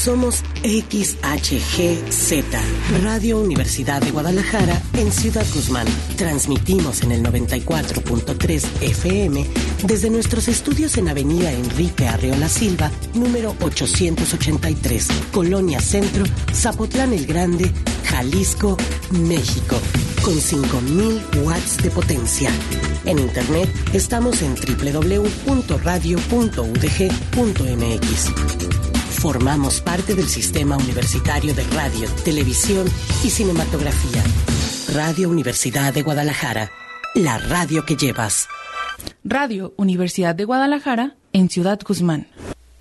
Somos XHGZ, Radio Universidad de Guadalajara, en Ciudad Guzmán. Transmitimos en el 94.3 FM desde nuestros estudios en Avenida Enrique Arreola Silva, número 883, Colonia Centro, Zapotlán el Grande, Jalisco, México, con 5,000 watts de potencia. En internet estamos en www.radio.udg.mx. Formamos parte del Sistema Universitario de Radio, Televisión y Cinematografía. Radio Universidad de Guadalajara, la radio que llevas. Radio Universidad de Guadalajara, en Ciudad Guzmán.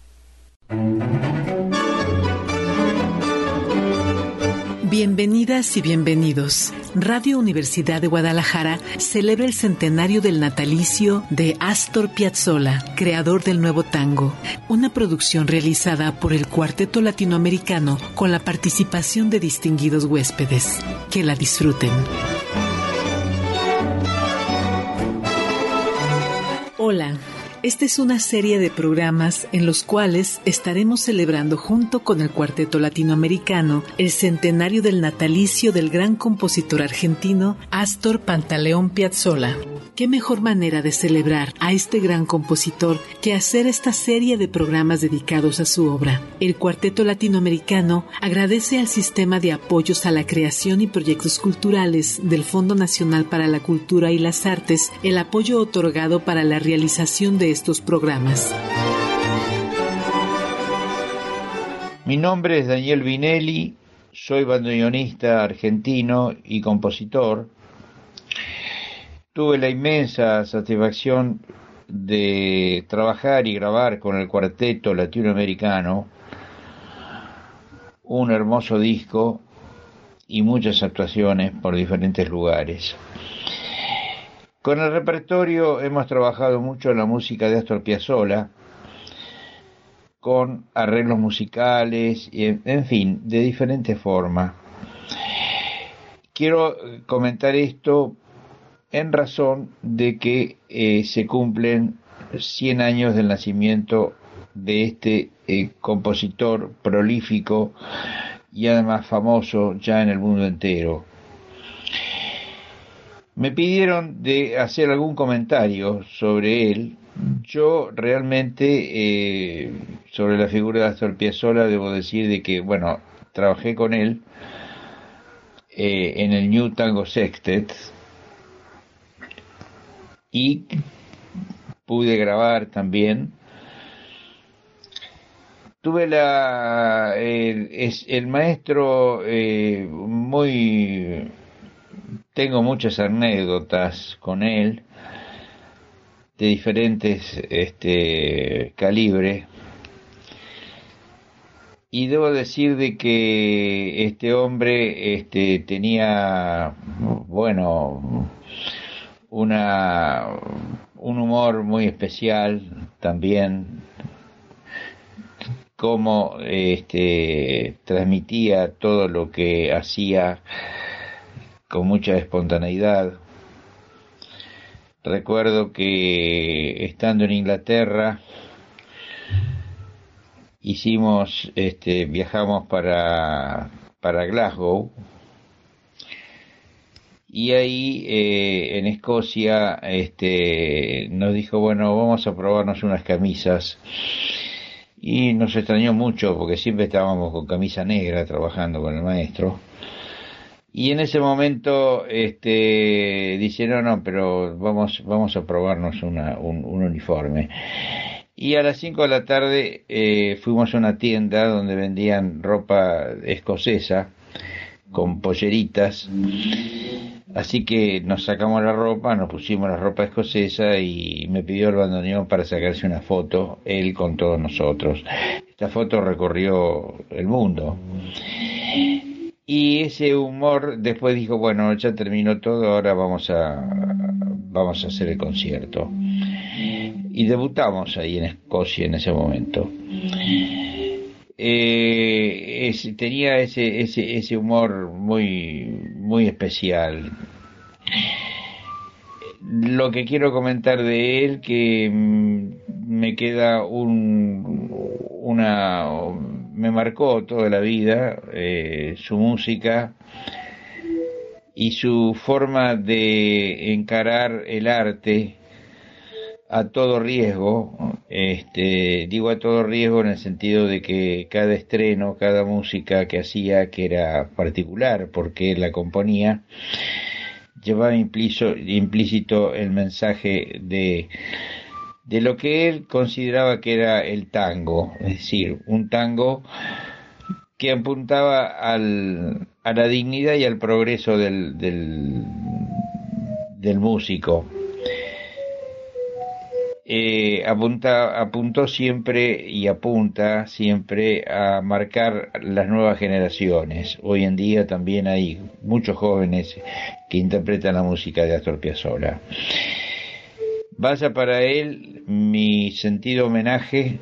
Bienvenidas y bienvenidos. Radio Universidad de Guadalajara celebra el centenario del natalicio de Astor Piazzolla, creador del nuevo tango, una producción realizada por el Cuarteto Latinoamericano con la participación de distinguidos huéspedes. Que la disfruten. Hola. Esta es una serie de programas en los cuales estaremos celebrando junto con el Cuarteto Latinoamericano el centenario del natalicio del gran compositor argentino Astor Pantaleón Piazzolla. ¿Qué mejor manera de celebrar a este gran compositor que hacer esta serie de programas dedicados a su obra? El Cuarteto Latinoamericano agradece al Sistema de Apoyos a la Creación y Proyectos Culturales del Fondo Nacional para la Cultura y las Artes el apoyo otorgado para la realización de estos programas. Mi nombre es Daniel Vinelli, soy bandoneonista argentino y compositor. Tuve la inmensa satisfacción de trabajar y grabar con el Cuarteto Latinoamericano un hermoso disco y muchas actuaciones por diferentes lugares. Con el repertorio hemos trabajado mucho en la música de Astor Piazzolla, con arreglos musicales, en fin, de diferentes formas. Quiero comentar esto en razón de que se cumplen 100 años del nacimiento de este compositor prolífico y además famoso ya en el mundo entero. Me pidieron de hacer algún comentario sobre él. Yo realmente sobre la figura de Astor Piazzolla debo decir de que, bueno, trabajé con él en el New Tango Sextet y pude grabar también. Tuve el maestro tengo muchas anécdotas con él de diferentes calibres, y debo decir de que este hombre tenía, bueno, un humor muy especial también, cómo transmitía todo lo que hacía con mucha espontaneidad. Recuerdo que estando en Inglaterra viajamos para Glasgow, y ahí en Escocia nos dijo, bueno, vamos a probarnos unas camisas, y nos extrañó mucho porque siempre estábamos con camisa negra trabajando con el maestro. Y en ese momento dice, no, pero vamos a probarnos un uniforme. Y a las 5 de la tarde fuimos a una tienda donde vendían ropa escocesa con polleritas. Así que nos sacamos la ropa, nos pusimos la ropa escocesa y me pidió el bandoneón para sacarse una foto, él con todos nosotros. Esta foto recorrió el mundo. Y ese humor, después dijo, bueno, ya terminó todo, ahora vamos a hacer el concierto. Y debutamos ahí en Escocia en ese momento. Tenía ese humor muy especial. Lo que quiero comentar de él, me queda me marcó toda la vida, su música y su forma de encarar el arte a todo riesgo. Digo a todo riesgo en el sentido de que cada estreno, cada música que hacía, que era particular porque él la componía, llevaba implícito el mensaje de lo que él consideraba que era el tango, es decir, un tango que apuntaba a la dignidad y al progreso del músico. Apuntó siempre y apunta siempre a marcar las nuevas generaciones. Hoy en día también hay muchos jóvenes que interpretan la música de Astor Piazzolla. Vaya para él mi sentido homenaje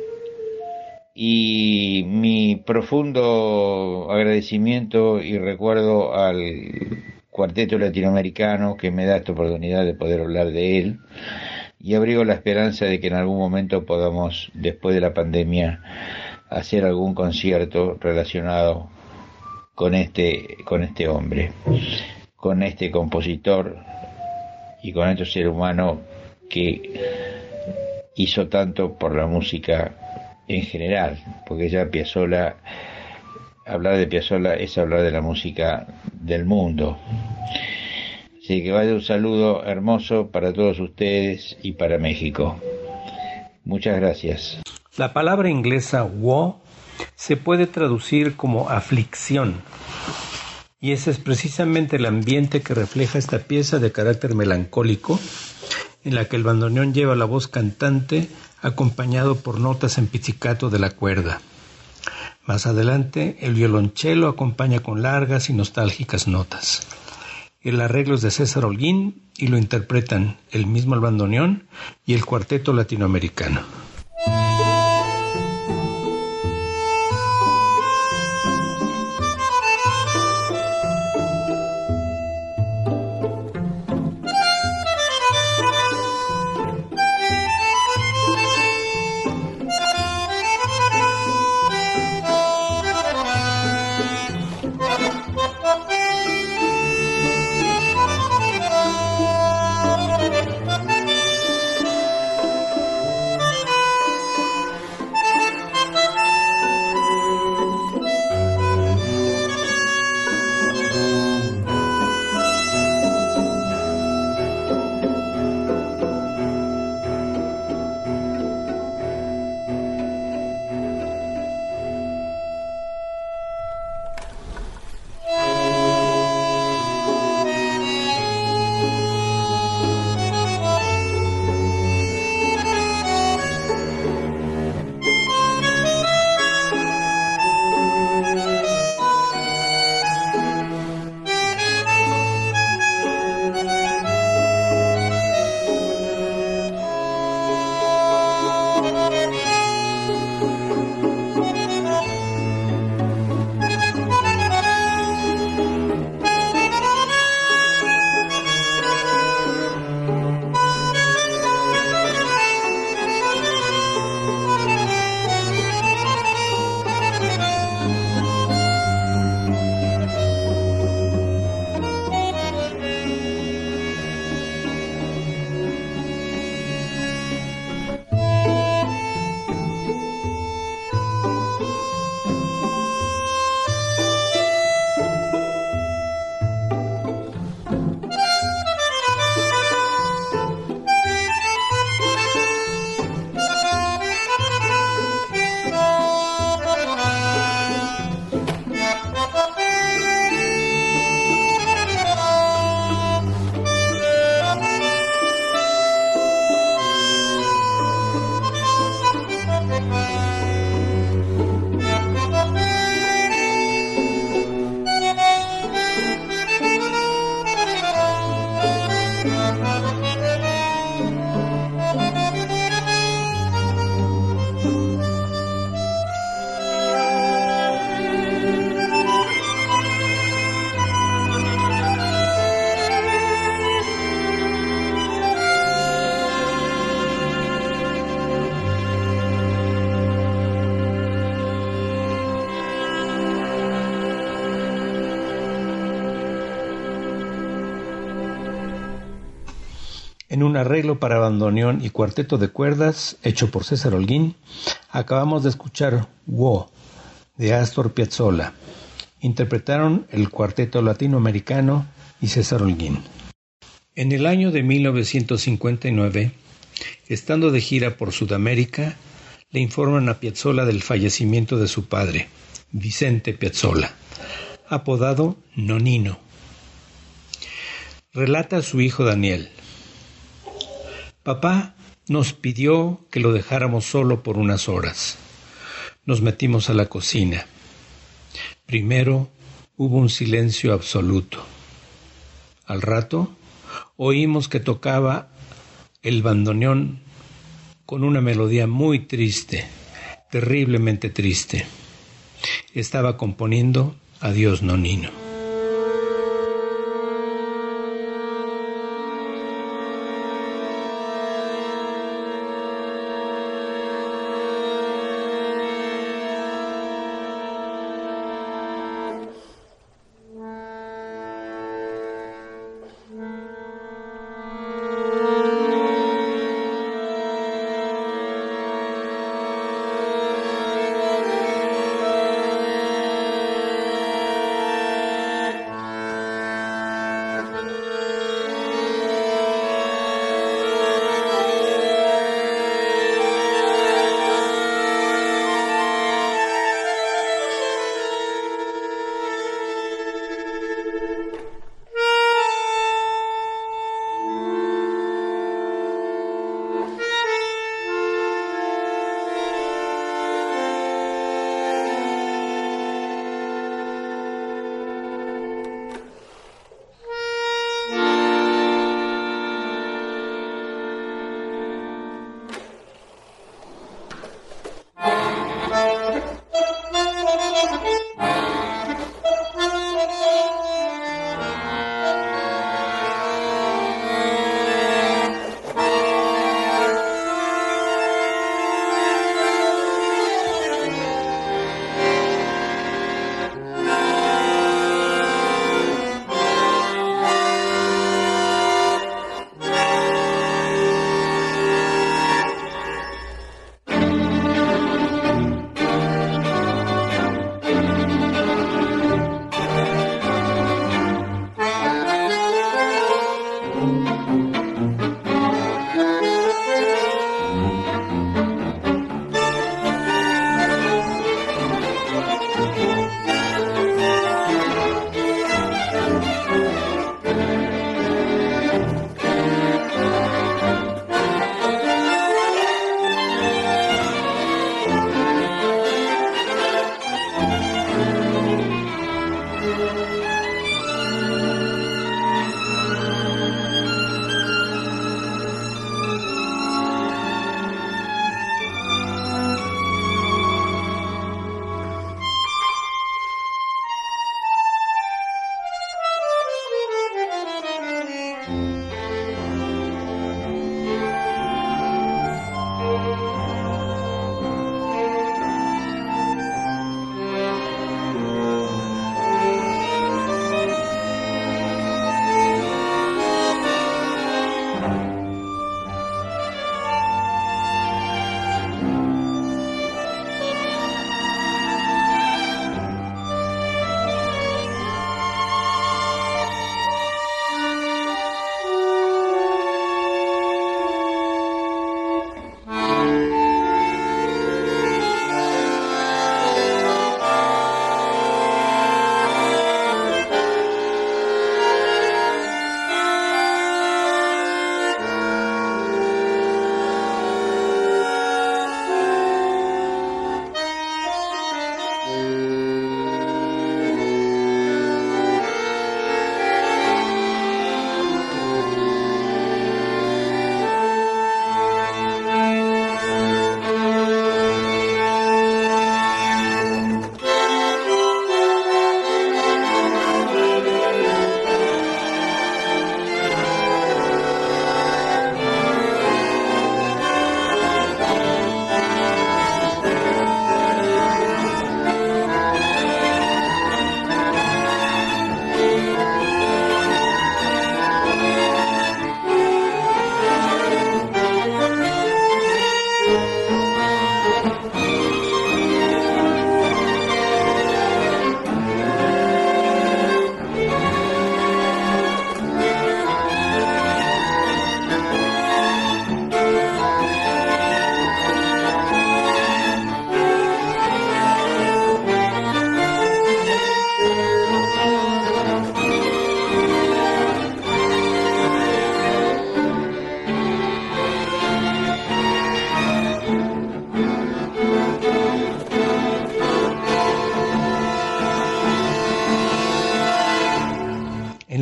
y mi profundo agradecimiento y recuerdo al Cuarteto Latinoamericano que me da esta oportunidad de poder hablar de él, y abrigo la esperanza de que en algún momento podamos, después de la pandemia, hacer algún concierto relacionado con este hombre, con este compositor y con este ser humano que hizo tanto por la música en general, porque ya Piazzolla, hablar de Piazzolla es hablar de la música del mundo. Así que vaya un saludo hermoso para todos ustedes y para México. Muchas gracias. La palabra inglesa woe se puede traducir como aflicción, y ese es precisamente el ambiente que refleja esta pieza de carácter melancólico, en la que el bandoneón lleva la voz cantante acompañado por notas en pizzicato de la cuerda. Más adelante, el violonchelo acompaña con largas y nostálgicas notas. El arreglo es de César Holguín y lo interpretan el mismo el bandoneón y el Cuarteto Latinoamericano. en un arreglo para bandoneón y cuarteto de cuerdas hecho por César Holguín, acabamos de escuchar Wo, de Astor Piazzolla. Interpretaron el Cuarteto Latinoamericano y César Holguín. En el año de 1959, estando de gira por Sudamérica, le informan a Piazzolla del fallecimiento de su padre, Vicente Piazzolla, apodado Nonino. Relata a su hijo Daniel: papá nos pidió que lo dejáramos solo por unas horas. Nos metimos a la cocina. Primero hubo un silencio absoluto. Al rato oímos que tocaba el bandoneón con una melodía muy triste, terriblemente triste. Estaba componiendo Adiós Nonino.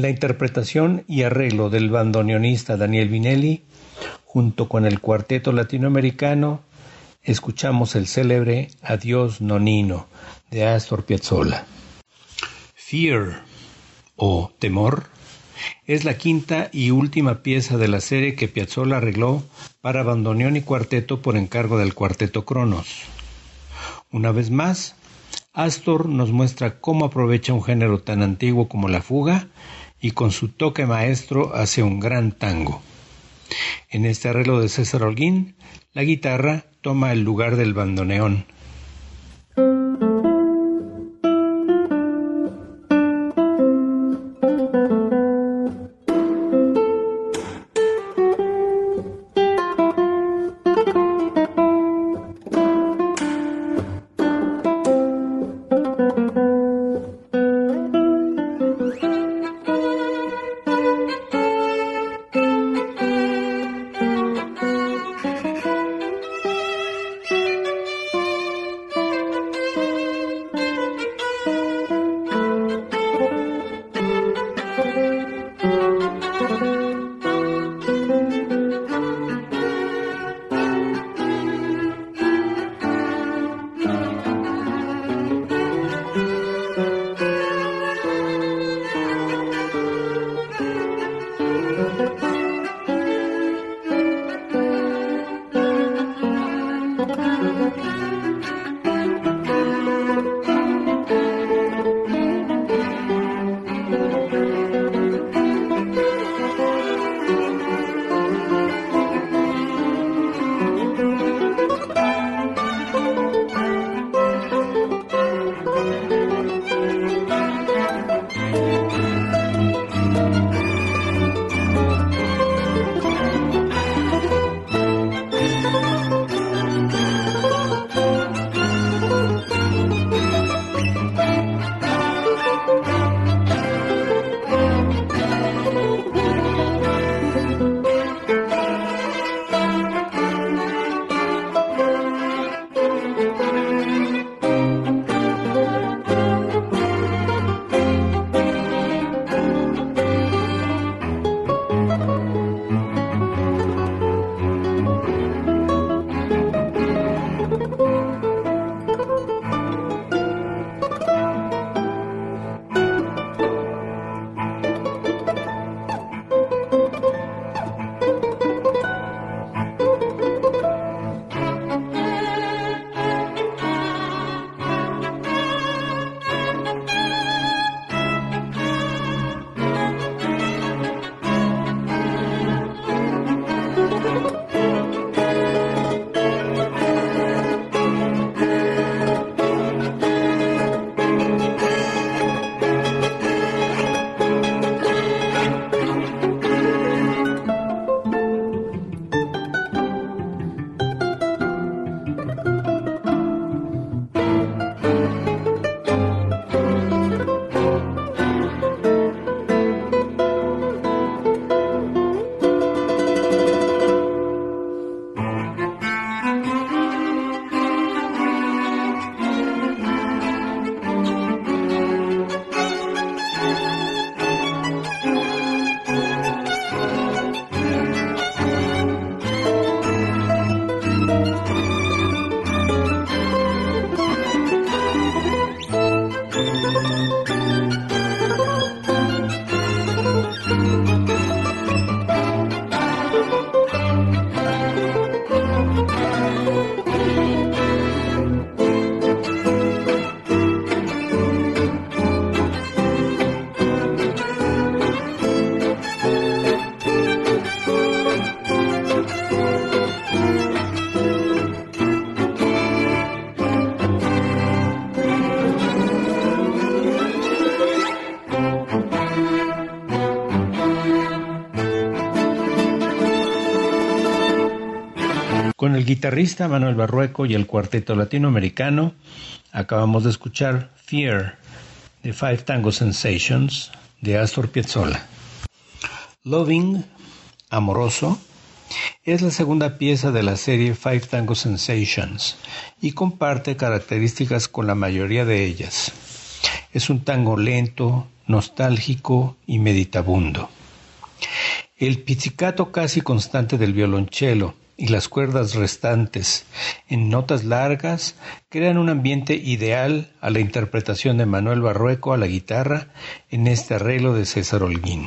la interpretación y arreglo del bandoneonista Daniel Vinelli, junto con el Cuarteto Latinoamericano, escuchamos el célebre Adiós Nonino de Astor Piazzolla. Fear, o Temor, es la quinta y última pieza de la serie que Piazzolla arregló para bandoneón y cuarteto por encargo del Cuarteto Cronos. Una vez más, Astor nos muestra cómo aprovecha un género tan antiguo como la fuga y con su toque maestro hace un gran tango. En este arreglo de César Holguín, la guitarra toma el lugar del bandoneón. Con el guitarrista Manuel Barrueco y el Cuarteto Latinoamericano, acabamos de escuchar Fear, de Five Tango Sensations, de Astor Piazzolla. Loving, Amoroso, es la segunda pieza de la serie Five Tango Sensations y comparte características con la mayoría de ellas. Es un tango lento, nostálgico y meditabundo. El pizzicato casi constante del violonchelo y las cuerdas restantes en notas largas crean un ambiente ideal a la interpretación de Manuel Barrueco a la guitarra en este arreglo de César Holguín.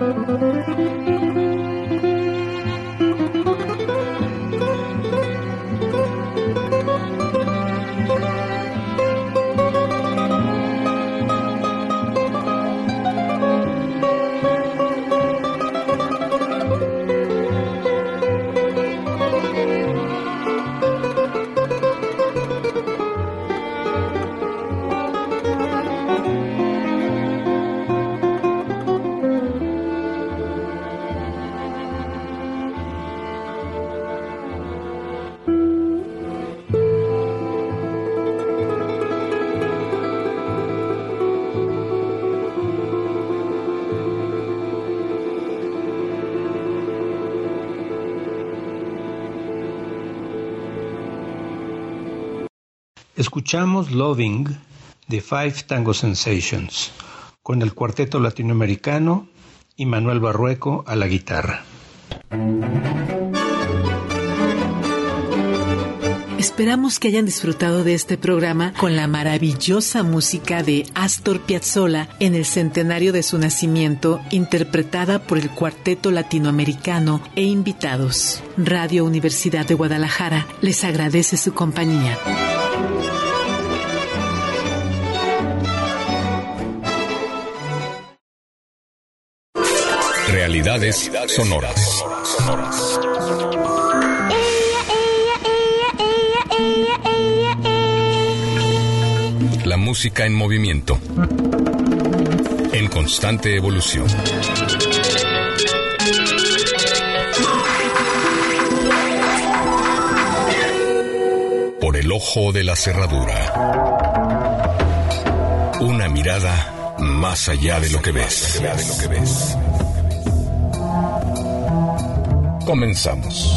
Escuchamos Loving de Five Tango Sensations con el cuarteto latinoamericano y Manuel Barrueco a la guitarra. Esperamos que hayan disfrutado de este programa con la maravillosa música de Astor Piazzolla en el centenario de su nacimiento, interpretada por el Cuarteto Latinoamericano e invitados. Radio Universidad de Guadalajara les agradece su compañía. Realidades sonoras. La música en movimiento, en constante evolución. Por el ojo de la cerradura. Una mirada más allá de lo que ves. Comenzamos.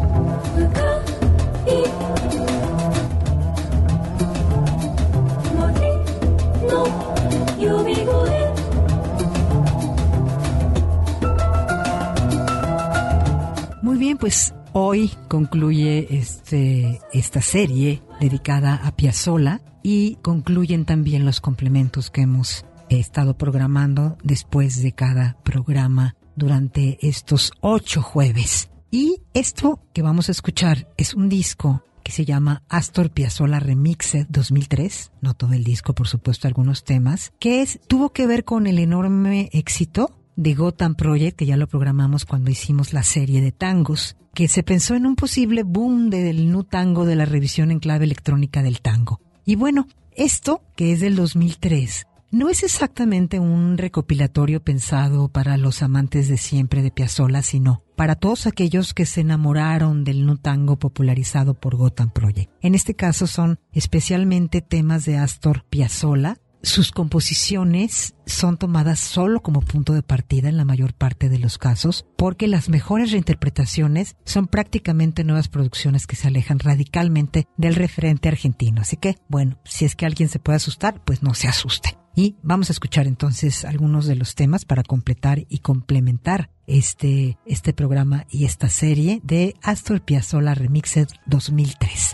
Muy bien, pues hoy concluye esta serie dedicada a Piazzolla y concluyen también los complementos que hemos estado programando después de cada programa durante estos 8 jueves. Y esto que vamos a escuchar es un disco que se llama Astor Piazzolla Remixed 2003, no todo el disco, por supuesto, algunos temas, que tuvo que ver con el enorme éxito de Gotham Project, que ya lo programamos cuando hicimos la serie de tangos, que se pensó en un posible boom del nu tango, de la revisión en clave electrónica del tango. Y bueno, esto, que es del 2003, no es exactamente un recopilatorio pensado para los amantes de siempre de Piazzolla, sino para todos aquellos que se enamoraron del nu tango popularizado por Gotham Project. En este caso son especialmente temas de Astor Piazzolla. Sus composiciones son tomadas solo como punto de partida en la mayor parte de los casos, porque las mejores reinterpretaciones son prácticamente nuevas producciones que se alejan radicalmente del referente argentino. Así que, bueno, si es que alguien se puede asustar, pues no se asuste. Y vamos a escuchar entonces algunos de los temas para completar y complementar este programa y esta serie de Astor Piazzolla Remixed 2003.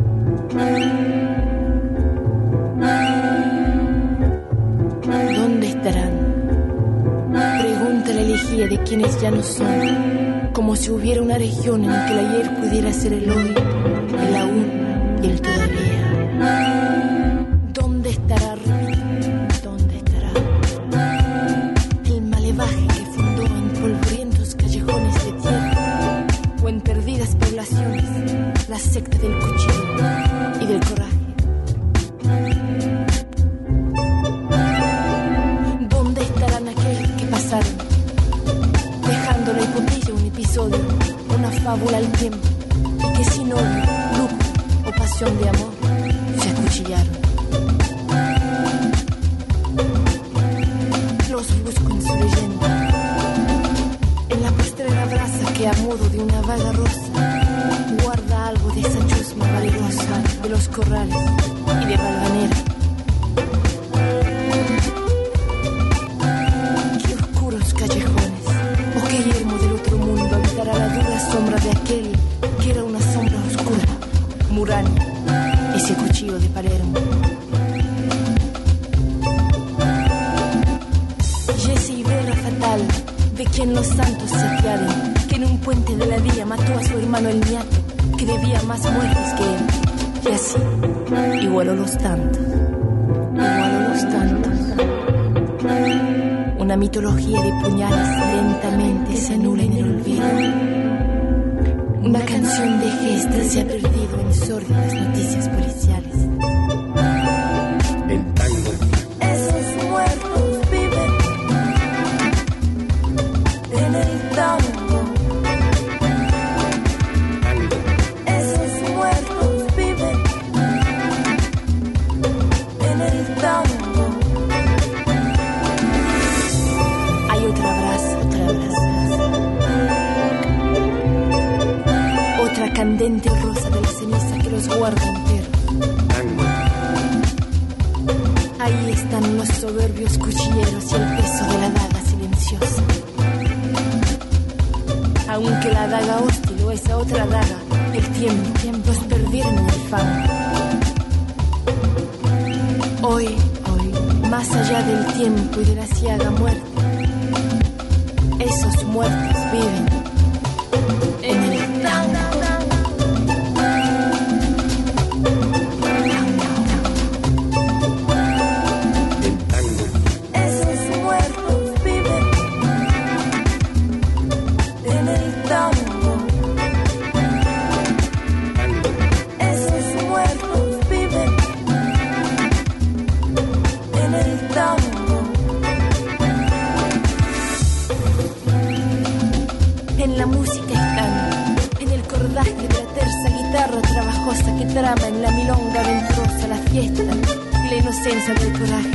¿Dónde estarán? Pregunta la elegía de quienes ya no son, como si hubiera una región en la que el ayer pudiera ser el hoy, el aún y el todavía. ¿Dónde estará? ¿Dónde estará? El malevaje que fundó en polvorientos callejones de tierra o en perdidas poblaciones la secta del cuchillo y del coraje. Dejando la hipotilla un episodio, una fábula al tiempo, y que sin odio, lujo o pasión de amor se acuchillaron. Los busco en su leyenda, en la postrera brasa que a modo de una vaga rosa guarda algo de esa chusma valerosa de los corrales y de Valvanera. A la dura sombra de aquel que era una sombra oscura, Murano, ese cuchillo de Palermo. Y esa idea fatal de quien los santos se apiaden, que en un puente de la vía mató a su hermano el niato, que debía más muertes que él. Y así, igualó los tantos. Una mitología de puñales lentamente se anula en el olvido. Una canción de gestas se ha perdido en sórdidas noticias policiales. El tango. Esos muertos viven en el tango. Esos muertos viven en el tango. Hay otra brasa. Otra candente rosa de la ceniza que los guarda enteros. Ahí están los soberbios cuchilleros y el peso de la daga silenciosa. Aunque la daga hostil o esa otra daga, el tiempo los perdieron en el fango. Hoy, más allá del tiempo y de la ciaga muerte, esos muertos viven en el tango. Que trama en la milonga venturosa la fiesta y la inocencia del coraje.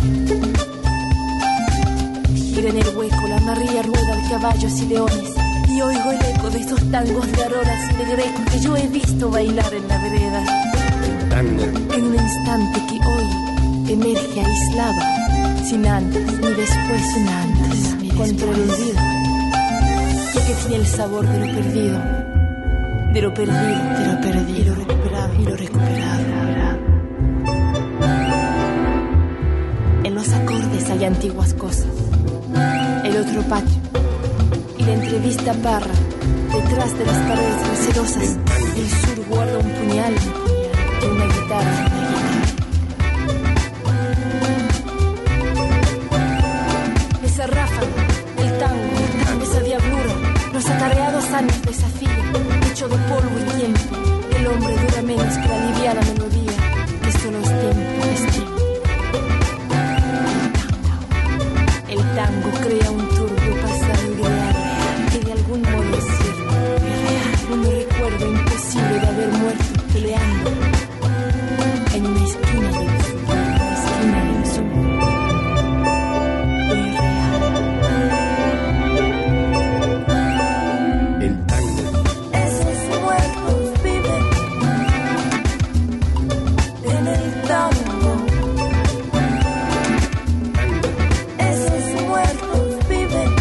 Gira en el hueco la amarilla rueda de caballos y leones, y oigo el eco de esos tangos de auroras y de greco que yo he visto bailar en la vereda. En un instante que hoy emerge aislado, sin antes ni después, contra el olvido, ya que tiene el sabor de lo perdido, de lo recuperado y lo recuperado. En los acordes hay antiguas cosas, el otro patio y la entrevista parra. Detrás de las paredes recelosas, el sur guarda un puñal y una guitarra. Esa ráfaga, el tango, esa diablura, los atareados años desafío, hecho de polvo y tiempo. El hombre dura menos que la liviana melodía, que solo es tiempo, El tango crea un turbio pasado ideal, que de algún modo es cierto, un recuerdo imposible de haber muerto peleando en una esquina del sur, El tango. Esos muertos viven en el tango. Esos muertos viven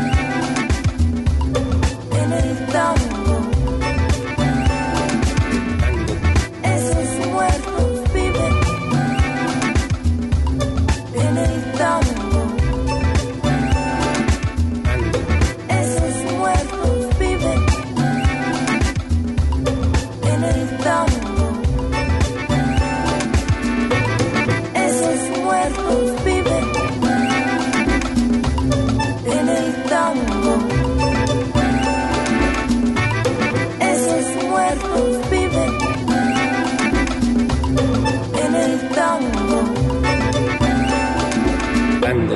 en el tango. Esos muertos viven en el tango. Esos muertos viven en el tango. Esos muertos viven en el tango. Esos muertos viven en el tango. Tango.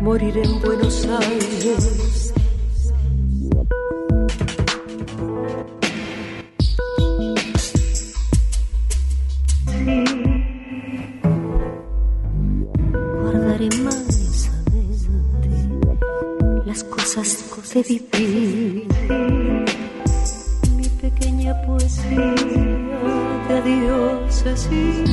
moriré en Buenos Aires. Guardaré mansamente las cosas de vivir, mi pequeña poesía de adiós así.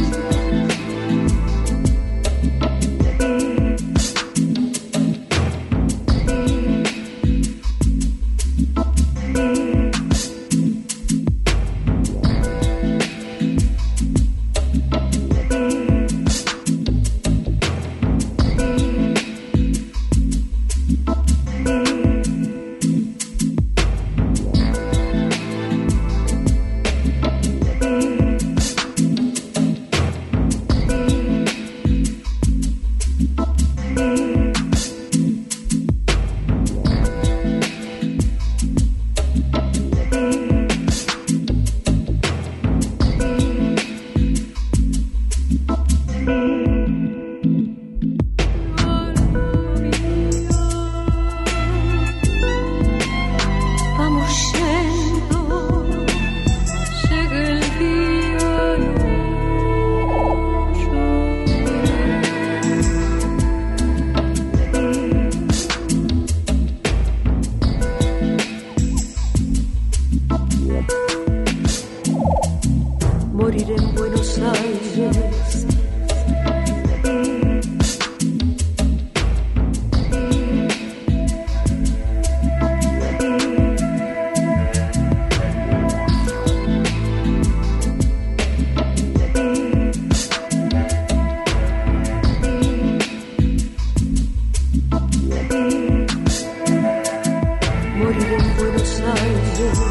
Moriré en Buenos Aires. Moriré en Buenos Aires.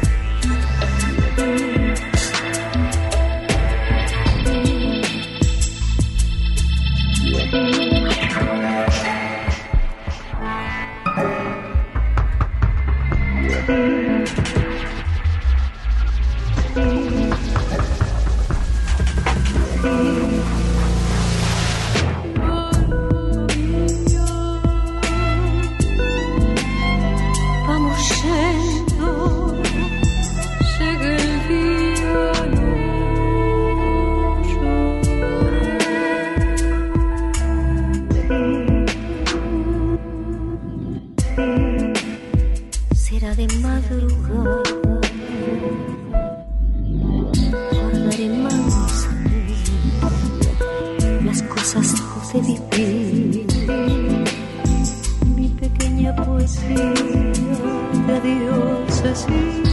Será de madrugada, guardaré mansamente las cosas de vivir, mi pequeña poesía de adiós así.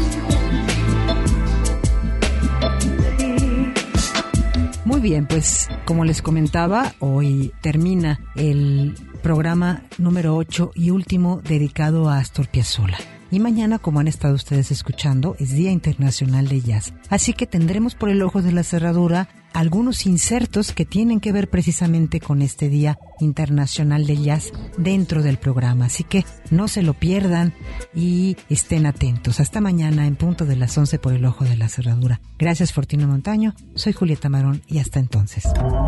Muy bien, pues como les comentaba, hoy termina el programa número 8 y último dedicado a Astor Piazzolla. Y mañana, como han estado ustedes escuchando, es Día Internacional de Jazz. Así que tendremos por el ojo de la cerradura algunos insertos que tienen que ver precisamente con este Día Internacional de Jazz dentro del programa. Así que no se lo pierdan y estén atentos. Hasta mañana en punto de las 11 por el ojo de la cerradura. Gracias, Fortino Montaño. Soy Julieta Marón y hasta entonces.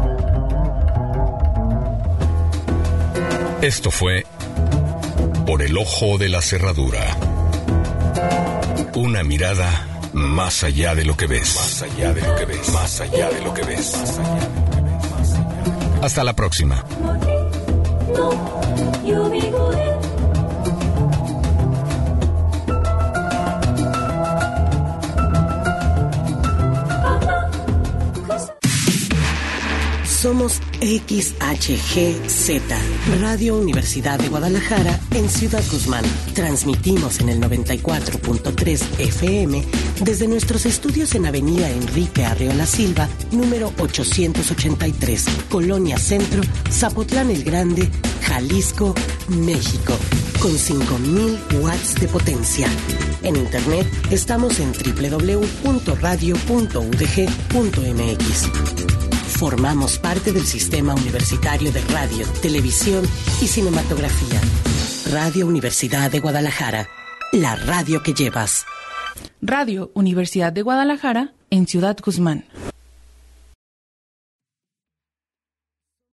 Esto fue Por el ojo de la cerradura. Una mirada más allá de lo que ves. Más allá de lo que ves. Más allá de lo que ves. Hasta la próxima. Somos XHGZ, Radio Universidad de Guadalajara en Ciudad Guzmán. Transmitimos en el 94.3 FM desde nuestros estudios en Avenida Enrique Arreola Silva, número 883, Colonia Centro, Zapotlán el Grande, Jalisco, México, con 5,000 watts de potencia. En internet estamos en www.radio.udg.mx. Formamos parte del Sistema Universitario de Radio, Televisión y Cinematografía. Radio Universidad de Guadalajara, la radio que llevas. Radio Universidad de Guadalajara en Ciudad Guzmán.